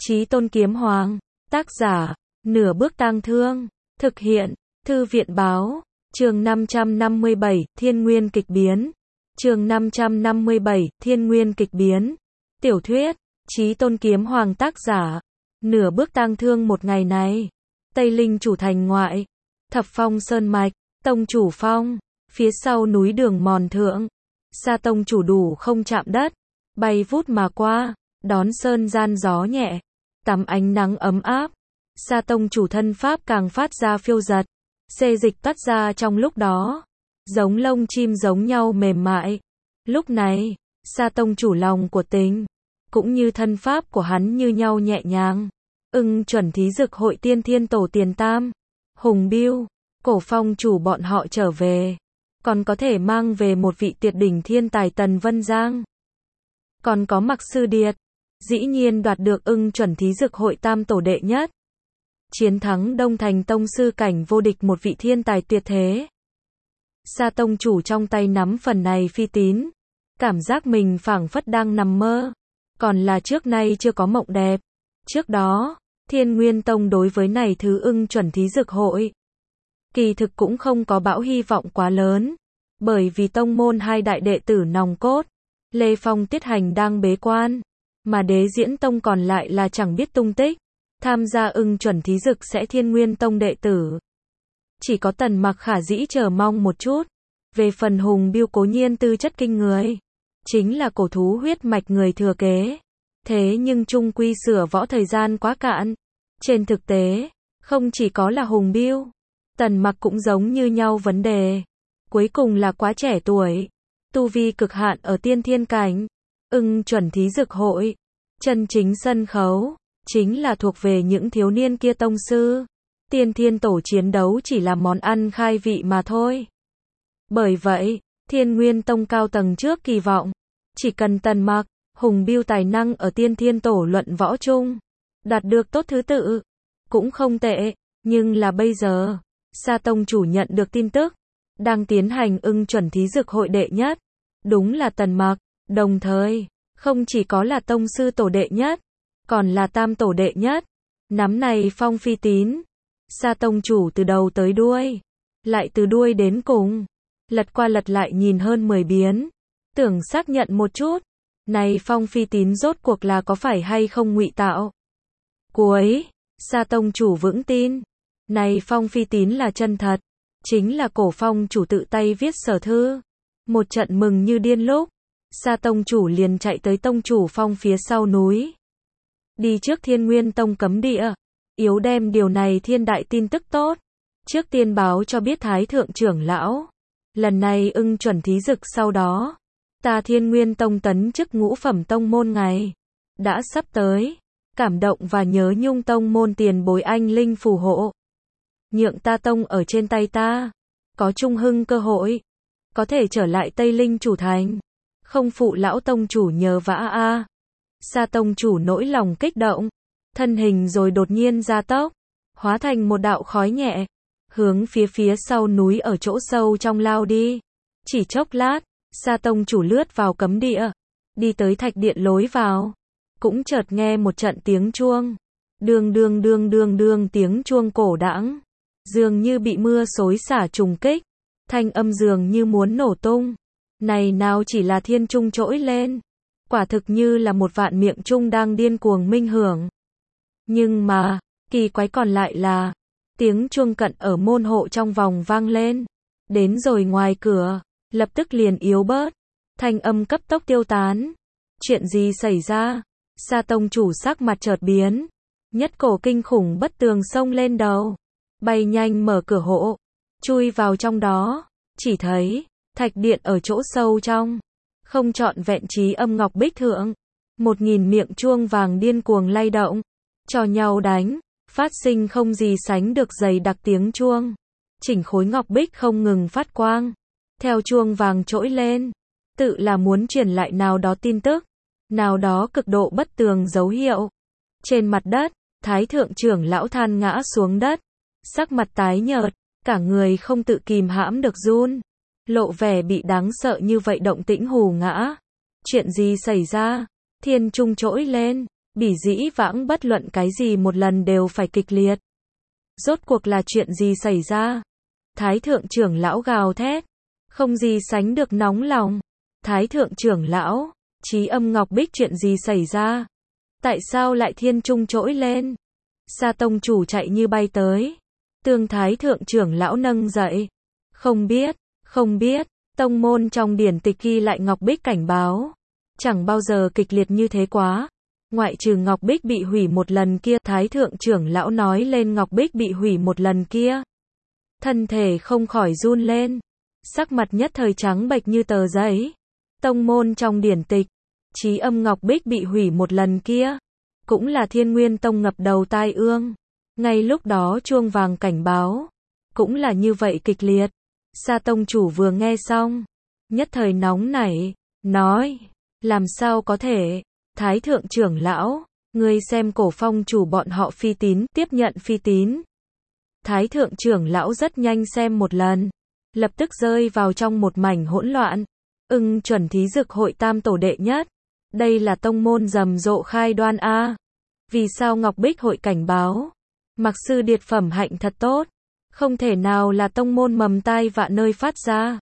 Chí Tôn Kiếm Hoàng. Tác giả, Nửa Bước Tang Thương. Thực hiện, Thư viện Báo. Chương 557, Thiên Nguyên Kịch Biến. Chương 557, Thiên Nguyên Kịch Biến. Tiểu thuyết, Chí Tôn Kiếm Hoàng. Tác giả, Nửa Bước Tang Thương. Một ngày này, Tây Linh chủ thành ngoại, Thập Phong Sơn Mạch, tông chủ phong, phía sau núi đường mòn thượng, Sa tông chủ đủ không chạm đất, bay vút mà qua, đón sơn gian gió nhẹ, tắm ánh nắng ấm áp. Sa tông chủ thân pháp càng phát ra phiêu giật, xê dịch toát ra trong lúc đó, giống lông chim giống nhau mềm mại. Lúc này, Sa tông chủ lòng của tính, cũng như thân pháp của hắn như nhau nhẹ nhàng. Chuẩn thí dực hội tiên thiên tổ tiền tam, Hùng Biêu, Cổ Phong chủ bọn họ trở về, còn có thể mang về một vị tuyệt đỉnh thiên tài Tần Vân Giang. Còn có Mặc Sư Điệt, dĩ nhiên đoạt được chuẩn thí dực hội tam tổ đệ nhất. Chiến thắng Đông Thành tông sư cảnh vô địch một vị thiên tài tuyệt thế. Sa tông chủ trong tay nắm phần này phi tín, cảm giác mình phảng phất đang nằm mơ, còn là trước nay chưa có mộng đẹp. Trước đó, Thiên Nguyên Tông đối với này thứ chuẩn thí dực hội, kỳ thực cũng không có bão hy vọng quá lớn, bởi vì tông môn hai đại đệ tử nòng cốt, Lê Phong Tiết Hành đang bế quan, mà Đế Diễn Tông còn lại là chẳng biết tung tích. Tham gia chuẩn thí dực sẽ Thiên Nguyên Tông đệ tử. Chỉ có Tần Mặc Khả dĩ chờ mong một chút. Về phần Hùng Biêu cố nhiên tư chất kinh người, chính là cổ thú huyết mạch người thừa kế. Thế nhưng chung quy sửa võ thời gian quá cạn. Trên thực tế, không chỉ có là Hùng Biêu, Tần Mặc cũng giống như nhau vấn đề. Cuối cùng là quá trẻ tuổi, tu vi cực hạn ở tiên thiên cảnh. Chuẩn thí dực hội, chân chính sân khấu, chính là thuộc về những thiếu niên kia tông sư. Tiên thiên tổ chiến đấu chỉ là món ăn khai vị mà thôi. Bởi vậy, Thiên Nguyên Tông cao tầng trước kỳ vọng, chỉ cần Tần Mặc, Hùng Biêu tài năng ở tiên thiên tổ luận võ chung, đạt được tốt thứ tự, cũng không tệ. Nhưng là bây giờ, Sa tông chủ nhận được tin tức, đang tiến hành chuẩn thí dực hội đệ nhất, đúng là Tần Mặc, đồng thời, không chỉ có là tông sư tổ đệ nhất, còn là tam tổ đệ nhất. Nắm này phong phi tín, Sa tông chủ từ đầu tới đuôi, lại từ đuôi đến cùng, lật qua lật lại nhìn hơn 10 biến, tưởng xác nhận một chút, này phong phi tín rốt cuộc là có phải hay không ngụy tạo. Cuối, Sa tông chủ vững tin, này phong phi tín là chân thật, chính là Cổ Phong chủ tự tay viết sở thư. Một trận mừng như điên lúc, Sa tông chủ liền chạy tới tông chủ phong phía sau núi, đi trước Thiên Nguyên Tông cấm địa, yếu đem điều này thiên đại tin tức tốt, trước tiên báo cho biết Thái thượng trưởng lão. Lần này chuẩn thí dực sau đó, ta Thiên Nguyên Tông tấn chức ngũ phẩm tông môn ngày đã sắp tới, cảm động và nhớ nhung tông môn tiền bối anh linh phù hộ, nhượng ta tông ở trên tay ta, có trung hưng cơ hội, có thể trở lại Tây Linh chủ thành, không phụ lão tông chủ nhờ vả a. Sa tông chủ nỗi lòng kích động, thân hình rồi đột nhiên gia tốc, hóa thành một đạo khói nhẹ, hướng phía sau núi ở chỗ sâu trong lao đi. Chỉ chốc lát, Sa tông chủ lướt vào cấm địa, đi tới thạch điện lối vào, cũng chợt nghe một trận tiếng chuông, đương đương đương đương đương, tiếng chuông cổ đãng, dường như bị mưa xối xả trùng kích, thanh âm dường như muốn nổ tung. Này nào chỉ là thiên trung trỗi lên, quả thực như là một vạn miệng trung đang điên cuồng minh hưởng. Nhưng mà, kỳ quái còn lại là, tiếng chuông cận ở môn hộ trong vòng vang lên, đến rồi ngoài cửa, lập tức liền yếu bớt, thanh âm cấp tốc tiêu tán. Chuyện gì xảy ra? Sa tông chủ sắc mặt chợt biến, nhất cổ kinh khủng bất tường xông lên đầu, bay nhanh mở cửa hộ, chui vào trong đó, chỉ thấy thạch điện ở chỗ sâu trong, không trọn vẹn trí âm ngọc bích thượng, 1000 miệng chuông vàng điên cuồng lay động, cho nhau đánh, phát sinh không gì sánh được dày đặc tiếng chuông. Chỉnh khối ngọc bích không ngừng phát quang, theo chuông vàng trỗi lên, tự là muốn truyền lại nào đó tin tức, nào đó cực độ bất tường dấu hiệu. Trên mặt đất, Thái thượng trưởng lão than ngã xuống đất, sắc mặt tái nhợt, cả người không tự kìm hãm được run, lộ vẻ bị đáng sợ như vậy động tĩnh hù ngã. Chuyện gì xảy ra? Thiên trung trỗi lên, Bỉ dĩ vãng bất luận cái gì một lần đều phải kịch liệt. Rốt cuộc là chuyện gì xảy ra? Thái thượng trưởng lão gào thét, không gì sánh được nóng lòng. Thái thượng trưởng lão, Trí Âm Ngọc Bích chuyện gì xảy ra? Tại sao lại thiên trung trỗi lên? Sa tông chủ chạy như bay tới. Tương Thái thượng trưởng lão nâng dậy. Không biết, tông môn trong điển tịch ghi lại Ngọc Bích cảnh báo. Chẳng bao giờ kịch liệt như thế quá. Ngoại trừ Ngọc Bích bị hủy một lần kia, Thái thượng trưởng lão nói lên Ngọc Bích bị hủy một lần kia. Thân thể không khỏi run lên. Sắc mặt nhất thời trắng bệch như tờ giấy. Tông môn trong điển tịch, Trí Âm Ngọc Bích bị hủy một lần kia. Cũng là Thiên Nguyên Tông ngập đầu tai ương. Ngay lúc đó chuông vàng cảnh báo. Cũng là như vậy kịch liệt. Sa tông chủ vừa nghe xong. Nhất thời nóng nảy. Nói. Làm sao có thể. Thái thượng trưởng lão. Ngươi xem Cổ Phong chủ bọn họ phi tín. Tiếp nhận phi tín. Thái thượng trưởng lão rất nhanh xem một lần. Lập tức rơi vào trong một mảnh hỗn loạn. Chuẩn thí dực hội tam tổ đệ nhất. Đây là tông môn rầm rộ khai đoan a. Vì sao Ngọc Bích hội cảnh báo? Mặc sư điệt phẩm hạnh thật tốt. Không thể nào là tông môn mầm tai vạ nơi phát ra.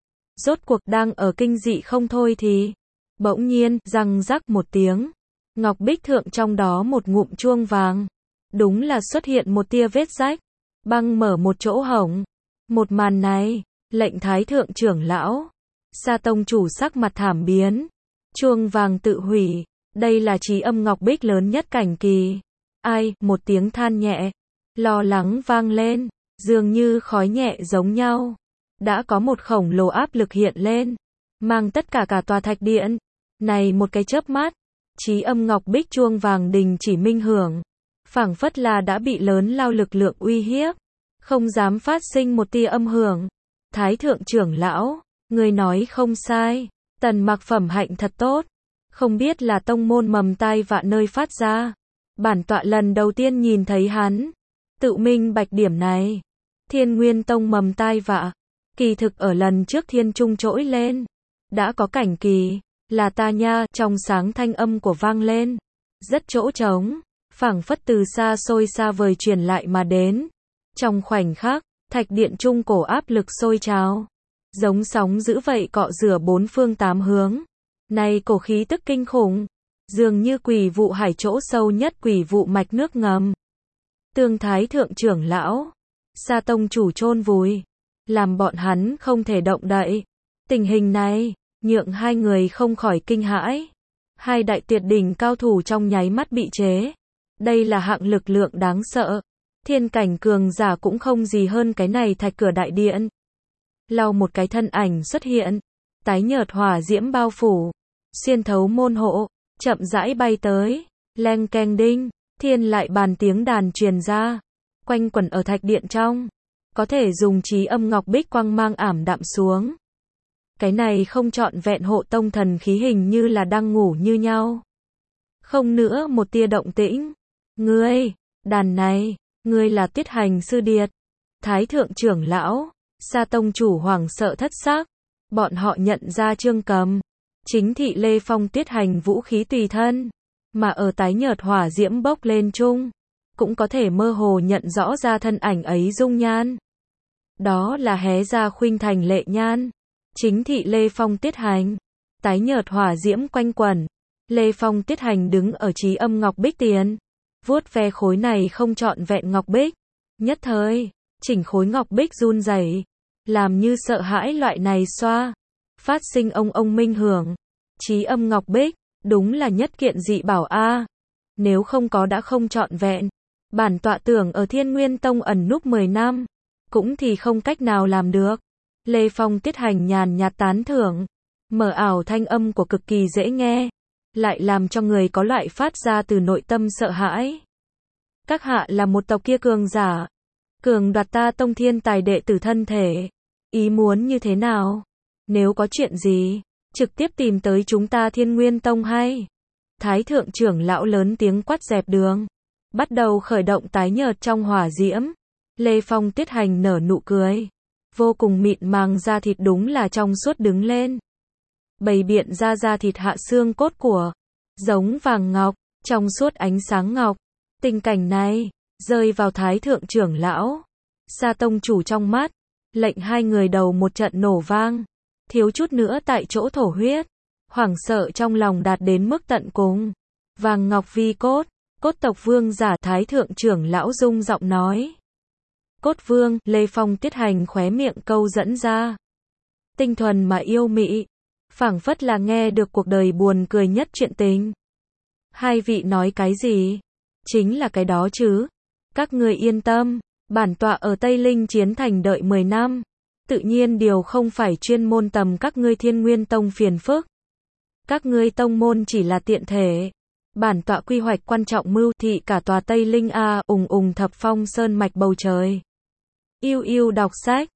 Rốt cuộc đang ở kinh dị không thôi thì. Bỗng nhiên, răng rắc một tiếng. Ngọc Bích thượng trong đó một ngụm chuông vàng. Đúng là xuất hiện một tia vết rách. Băng mở một chỗ hổng. Một màn này, lệnh Thái thượng trưởng lão. Sa tông chủ sắc mặt thảm biến. Chuông vàng tự hủy. Đây là Trí Âm Ngọc Bích lớn nhất cảnh kỳ. Ai, một tiếng than nhẹ. Lo lắng vang lên. Dường như khói nhẹ giống nhau. Đã có một khổng lồ áp lực hiện lên. Mang tất cả tòa thạch điện. Này một cái chớp mắt. Trí Âm Ngọc Bích chuông vàng đình chỉ minh hưởng. Phảng phất là đã bị lớn lao lực lượng uy hiếp. Không dám phát sinh một tia âm hưởng. Thái thượng trưởng lão. Người nói không sai. Tần Mặc phẩm hạnh thật tốt. Không biết là tông môn mầm tai vạ nơi phát ra. Bản tọa lần đầu tiên nhìn thấy hắn. Tự minh bạch điểm này. Thiên Nguyên Tông mầm tai vạ. Kỳ thực ở lần trước thiên trung trỗi lên. Đã có cảnh kỳ. Là ta nha, trong sáng thanh âm của vang lên. Rất chỗ trống. Phảng phất từ xa xôi xa vời truyền lại mà đến. Trong khoảnh khắc, thạch điện trung cổ áp lực sôi trào. Giống sóng dữ vậy cọ rửa bốn phương tám hướng. Này cổ khí tức kinh khủng. Dường như quỷ vụ hải chỗ sâu nhất quỷ vụ mạch nước ngầm. Tương Thái thượng trưởng lão. Sa tông chủ chôn vùi. Làm bọn hắn không thể động đậy. Tình hình này, nhượng hai người không khỏi kinh hãi. Hai đại tuyệt đỉnh cao thủ trong nháy mắt bị chế. Đây là hạng lực lượng đáng sợ. Thiên cảnh cường giả cũng không gì hơn cái này thạch cửa đại điện. Lau một cái thân ảnh xuất hiện. Tái nhợt hỏa diễm bao phủ. Xuyên thấu môn hộ. Chậm rãi bay tới. Leng keng đinh. Thiên lại bàn tiếng đàn truyền ra. Quanh quẩn ở thạch điện trong. Có thể dùng Trí Âm Ngọc Bích quang mang ảm đạm xuống. Cái này không trọn vẹn hộ tông thần khí hình như là đang ngủ như nhau. Không nữa một tia động tĩnh. Ngươi, đàn này, ngươi là Tiết Hành sư điệt. Thái thượng trưởng lão, Sa tông chủ hoảng sợ thất xác. Bọn họ nhận ra Trương Cầm. Chính thị Lê Phong Tiết Hành vũ khí tùy thân. Mà ở tái nhợt hỏa diễm bốc lên chung. Cũng có thể mơ hồ nhận rõ ra thân ảnh ấy dung nhan. Đó là hé ra khuynh thành lệ nhan. Chính thị Lê Phong Tiết Hành. Tái nhợt hỏa diễm quanh quẩn. Lê Phong Tiết Hành đứng ở Trí Âm Ngọc Bích tiền. Vuốt ve khối này không trọn vẹn Ngọc Bích. Nhất thời, chỉnh khối Ngọc Bích run rẩy, làm như sợ hãi loại này xoa. Phát sinh ông minh hưởng. Trí Âm Ngọc Bích, đúng là nhất kiện dị bảo a. Nếu không có đã không trọn vẹn. Bản tọa tưởng ở Thiên Nguyên Tông ẩn núp 10 năm. Cũng thì không cách nào làm được. Lê Phong Tiết Hành nhàn nhạt tán thưởng. Mở ảo thanh âm của cực kỳ dễ nghe. Lại làm cho người có loại phát ra từ nội tâm sợ hãi. Các hạ là một tộc kia cường giả. Cường đoạt ta tông thiên tài đệ tử thân thể. Ý muốn như thế nào? Nếu có chuyện gì, trực tiếp tìm tới chúng ta Thiên Nguyên Tông hay. Thái thượng trưởng lão lớn tiếng quát dẹp đường. Bắt đầu khởi động tái nhợt trong hỏa diễm. Lê Phong Tiết Hành nở nụ cười. Vô cùng mịn màng da thịt đúng là trong suốt đứng lên. Bày biện ra da thịt hạ xương cốt của. Giống vàng ngọc. trong suốt ánh sáng ngọc. Tình cảnh này, rơi vào Thái thượng trưởng lão, Sa tông chủ trong mắt, lệnh hai người đầu một trận nổ vang, thiếu chút nữa tại chỗ thổ huyết, hoảng sợ trong lòng đạt đến mức tận cùng. Vàng ngọc vi cốt, cốt tộc vương giả Thái thượng trưởng lão rung giọng nói. Cốt vương, Lê Phong tiết hành khóe miệng câu dẫn ra. Tinh thuần mà yêu mị, phảng phất là nghe được cuộc đời buồn cười nhất chuyện tình. Hai vị nói cái gì? Chính là cái đó chứ. Các ngươi yên tâm, bản tọa ở Tây Linh Chiến Thành đợi 10 năm. Tự nhiên điều không phải chuyên môn tầm các ngươi Thiên Nguyên Tông phiền phức. Các ngươi tông môn chỉ là tiện thể. Bản tọa quy hoạch quan trọng mưu thị cả tòa Tây Linh A, thập phong sơn mạch bầu trời. Yêu đọc sách,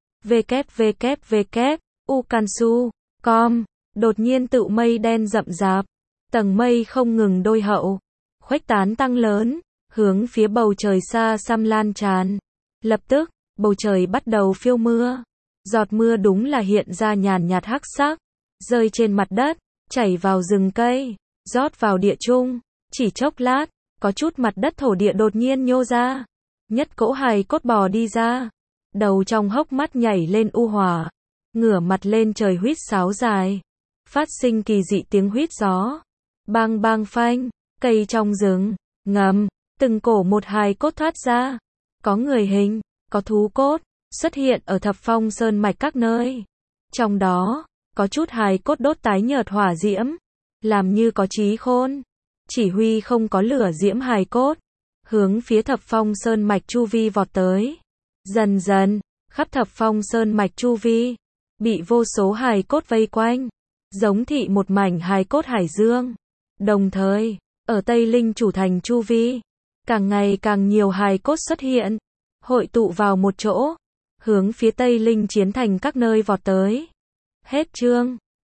www.ucansu.com. Đột nhiên tự mây đen rậm rạp, tầng mây không ngừng đôi hậu, khuếch tán tăng lớn, hướng phía bầu trời xa xăm lan tràn. Lập tức, bầu trời bắt đầu phiêu mưa. Giọt mưa đúng là hiện ra nhàn nhạt hắc sắc, rơi trên mặt đất, chảy vào rừng cây, rót vào địa trung. Chỉ chốc lát, có chút mặt đất thổ địa đột nhiên nhô ra. Nhất cỗ hài cốt bò đi ra. Đầu trong hốc mắt nhảy lên u hỏa, ngửa mặt lên trời huýt sáo dài, phát sinh kỳ dị tiếng huýt gió. Bang bang phanh, cây trong rừng, ngầm, từng cổ một hài cốt thoát ra. Có người hình, có thú cốt, xuất hiện ở thập phong sơn mạch các nơi. Trong đó, có chút hài cốt đốt tái nhợt hỏa diễm, làm như có trí khôn. Chỉ huy không có lửa diễm hài cốt, hướng phía thập phong sơn mạch chu vi vọt tới. Dần dần, khắp thập phong sơn mạch chu vi, bị vô số hài cốt vây quanh, giống thị một mảnh hài cốt hải dương. Đồng thời, ở Tây Linh chủ thành chu vi, càng ngày càng nhiều hài cốt xuất hiện, hội tụ vào một chỗ, hướng phía Tây Linh Chiến Thành các nơi vọt tới. Hết chương.